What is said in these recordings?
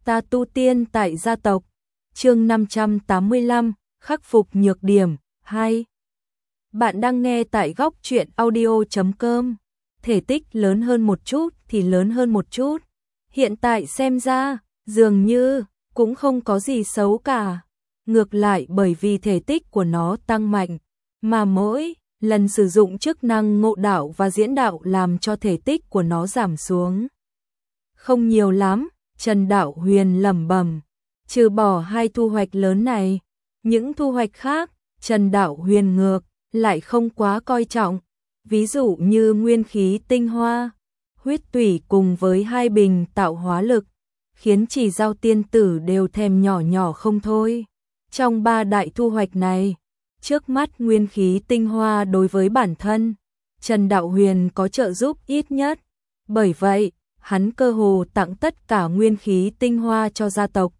Ta tu tiên tại gia tộc. Chương 585, khắc phục nhược điểm 2. Bạn đang nghe tại góc truyện audio.com. Thể tích lớn hơn một chút thì lớn hơn một chút. Hiện tại xem ra, dường như cũng không có gì xấu cả. Ngược lại, bởi vì thể tích của nó tăng mạnh, mà mỗi lần sử dụng chức năng ngộ đạo và diễn đạo làm cho thể tích của nó giảm xuống. Không nhiều lắm, Trần Đạo Huyền lẩm bẩm. Trừ bỏ hai thu hoạch lớn này, những thu hoạch khác, Trần Đạo Huyền ngược lại không quá coi trọng. Ví dụ như nguyên khí tinh hoa, huyết tủy cùng với hai bình tạo hóa lực, khiến chỉ Giao tiên tử đều thèm nhỏ nhỏ không thôi. Trong ba đại thu hoạch này, trước mắt nguyên khí tinh hoa đối với bản thân, Trần Đạo Huyền có trợ giúp ít nhất. Bởi vậy, hắn cơ hồ tặng tất cả nguyên khí tinh hoa cho gia tộc,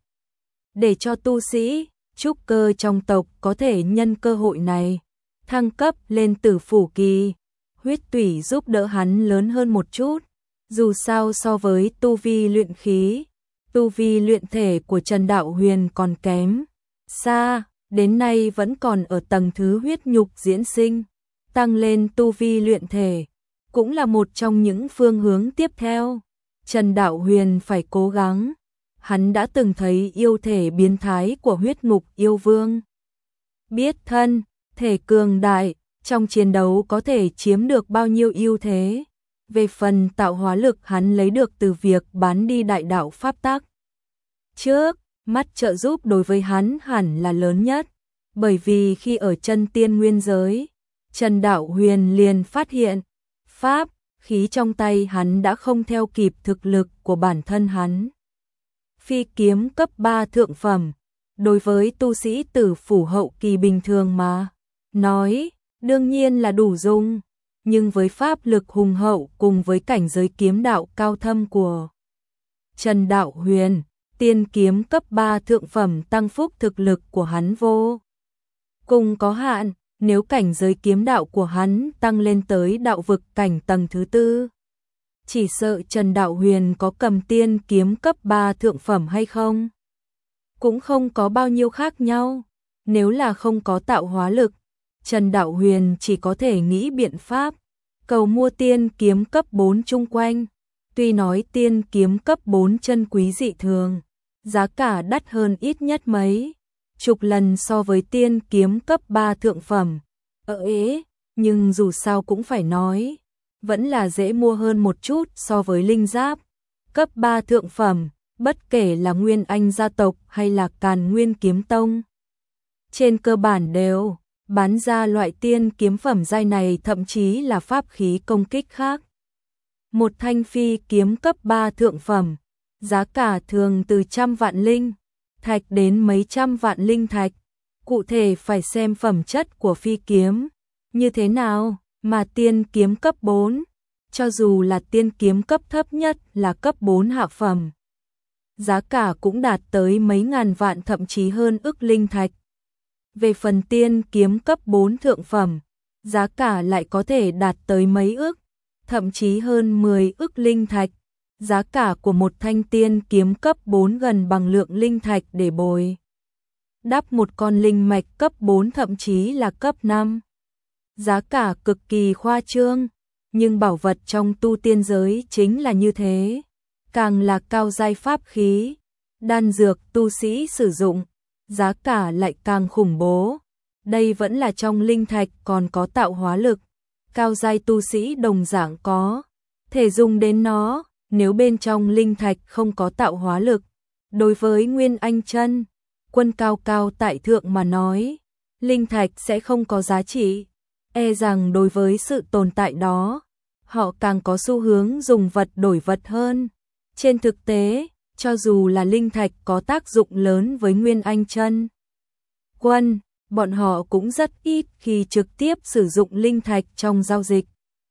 để cho tu sĩ, trúc cơ trong tộc có thể nhân cơ hội này, thăng cấp lên tử phủ kỳ. Huyết tủy giúp đỡ hắn lớn hơn một chút, dù sao so với tu vi luyện khí, tu vi luyện thể của Trần Đạo Huyền còn kém xa, đến nay vẫn còn ở tầng thứ huyết nhục diễn sinh. Tăng lên tu vi luyện thể cũng là một trong những phương hướng tiếp theo Trần Đạo Huyền phải cố gắng. Hắn đã từng thấy yêu thể biến thái của huyết ngục yêu vương, biết thân thể cường đại, trong chiến đấu có thể chiếm được bao nhiêu ưu thế. Về phần tạo hóa lực hắn lấy được từ việc bán đi đại đạo pháp tắc, trước mắt trợ giúp đối với hắn hẳn là lớn nhất. Bởi vì khi ở chân tiên nguyên giới, Trần Đạo Huyền liền phát hiện, pháp khí trong tay hắn đã không theo kịp thực lực của bản thân hắn. Phi kiếm cấp 3 thượng phẩm, đối với tu sĩ tử phủ hậu kỳ bình thường mà nói, đương nhiên là đủ dùng, nhưng với pháp lực hùng hậu cùng với cảnh giới kiếm đạo cao thâm của Trần Đạo Huyền, tiên kiếm cấp 3 thượng phẩm tăng phúc thực lực của hắn vô cùng có hạn. Nếu cảnh giới kiếm đạo của hắn tăng lên tới đạo vực cảnh tầng thứ 4, chỉ sợ Trần Đạo Huyền có cầm tiên kiếm cấp 3 thượng phẩm hay không, cũng không có bao nhiêu khác nhau. Nếu là không có tạo hóa lực, Trần Đạo Huyền chỉ có thể nghĩ biện pháp cầu mua tiên kiếm cấp 4 chung quanh. Tuy nói tiên kiếm cấp 4 chân quý dị thường, giá cả đắt hơn ít nhất mấy chục lần so với tiên kiếm cấp 3 thượng phẩm. Nhưng dù sao cũng phải nói, vẫn là dễ mua hơn một chút so với linh giáp cấp 3 thượng phẩm, bất kể là Nguyên Anh gia tộc hay là Càn Nguyên kiếm tông. Trên cơ bản đều bán ra loại tiên kiếm phẩm giai này, thậm chí là pháp khí công kích khác. Một thanh phi kiếm cấp 3 thượng phẩm, giá cả thường từ trăm vạn linh thạch đến mấy trăm vạn linh thạch. Cụ thể phải xem phẩm chất của phi kiếm như thế nào, mà tiên kiếm cấp 4, cho dù là tiên kiếm cấp thấp nhất là cấp 4 hạ phẩm, giá cả cũng đạt tới mấy ngàn vạn, thậm chí hơn ức linh thạch. Về phần tiên kiếm cấp 4 thượng phẩm, giá cả lại có thể đạt tới mấy ức, thậm chí hơn 10 ức linh thạch. Giá cả của một thanh tiên kiếm cấp 4 gần bằng lượng linh thạch để bồi đắp một con linh mạch cấp 4, thậm chí là cấp 5. Giá cả cực kỳ khoa trương, nhưng bảo vật trong tu tiên giới chính là như thế. Càng là cao giai pháp khí, đan dược tu sĩ sử dụng, giá cả lại càng khủng bố. Đây vẫn là trong linh thạch còn có tạo hóa lực, cao giai tu sĩ đồng dạng có thể dùng đến nó. Nếu bên trong linh thạch không có tạo hóa lực, đối với Nguyên Anh chân quân cao cao tại thượng mà nói, linh thạch sẽ không có giá trị. Rằng đối với sự tồn tại đó, họ càng có xu hướng dùng vật đổi vật hơn. Trên thực tế, cho dù là linh thạch có tác dụng lớn với Nguyên Anh chân quân, bọn họ cũng rất ít khi trực tiếp sử dụng linh thạch trong giao dịch,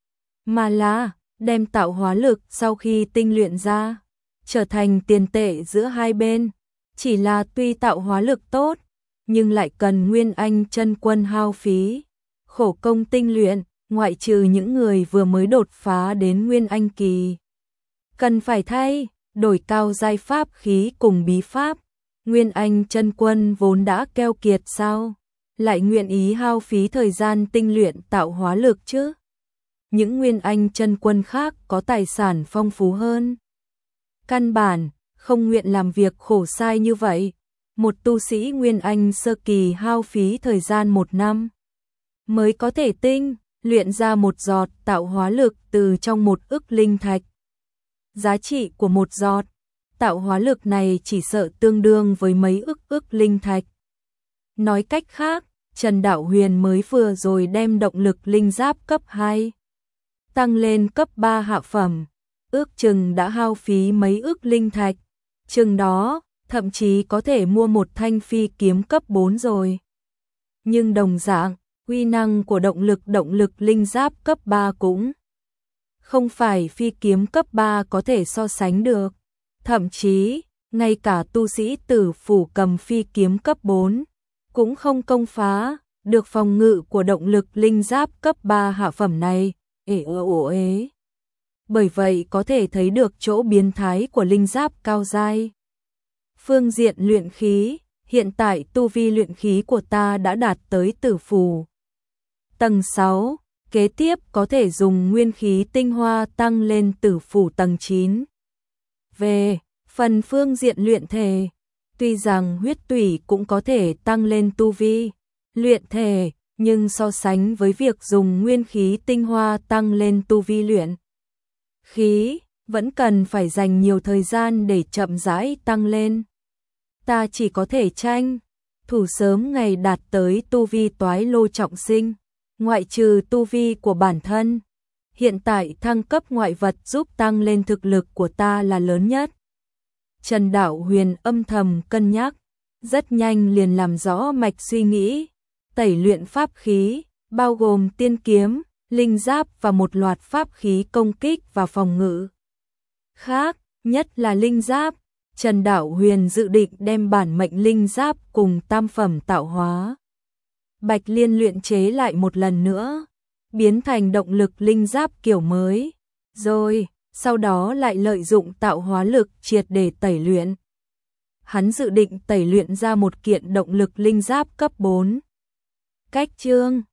mà là đem tạo hóa lực sau khi tinh luyện ra, trở thành tiền tệ giữa hai bên. Chỉ là tuy tạo hóa lực tốt, nhưng lại cần Nguyên Anh chân quân hao phí khổ công tinh luyện, ngoại trừ những người vừa mới đột phá đến Nguyên Anh kỳ, cần phải thay đổi cao giai pháp khí cùng bí pháp. Nguyên Anh chân quân vốn đã keo kiệt sao, lại nguyện ý hao phí thời gian tinh luyện tạo hóa lực chứ? Những Nguyên Anh chân quân khác có tài sản phong phú hơn, căn bản không nguyện làm việc khổ sai như vậy. Một tu sĩ Nguyên Anh sơ kỳ hao phí thời gian 1 năm mới có thể tinh luyện ra một giọt tạo hóa lực từ trong 1 ức linh thạch. Giá trị của một giọt tạo hóa lực này chỉ sợ tương đương với mấy ức linh thạch. Nói cách khác, Trần Đạo Huyền mới vừa rồi đem động lực linh giáp cấp 2 tăng lên cấp 3 hạ phẩm, ước chừng đã hao phí mấy ức linh thạch, chừng đó thậm chí có thể mua một thanh phi kiếm cấp 4 rồi. Nhưng đồng dạng, uy năng của động lực linh giáp cấp 3 cũng không phải phi kiếm cấp 3 có thể so sánh được. Thậm chí, ngay cả tu sĩ Tử Phủ cầm phi kiếm cấp 4 cũng không công phá được phòng ngự của động lực linh giáp cấp 3 hạ phẩm này. Bởi vậy có thể thấy được chỗ biến thái của linh giáp cao giai. Phương diện luyện khí, hiện tại tu vi luyện khí của ta đã đạt tới Tử Phủ tầng 6, kế tiếp có thể dùng nguyên khí tinh hoa tăng lên Tử Phủ tầng 9. Về phần phương diện luyện thể, tuy rằng huyết tủy cũng có thể tăng lên tu vi luyện thể, nhưng so sánh với việc dùng nguyên khí tinh hoa tăng lên tu vi luyện khí, vẫn cần phải dành nhiều thời gian để chậm rãi tăng lên. Ta chỉ có thể tranh thủ sớm ngày đạt tới tu vi toái lô trọng sinh, ngoại trừ tu vi của bản thân. Hiện tại thăng cấp ngoại vật giúp tăng lên thực lực của ta là lớn nhất. Trần Đạo Huyền âm thầm cân nhắc, rất nhanh liền làm rõ mạch suy nghĩ. Tẩy luyện pháp khí, bao gồm tiên kiếm, linh giáp và một loạt pháp khí công kích và phòng ngự khác, nhất là linh giáp. Trần Đạo Huyền dự định đem bản mệnh linh giáp cùng tam phẩm tạo hóa Bạch Liên luyện chế lại một lần nữa, biến thành động lực linh giáp kiểu mới, rồi sau đó lại lợi dụng tạo hóa lực triệt để tẩy luyện. Hắn dự định tẩy luyện ra một kiện động lực linh giáp cấp 4. Cách chương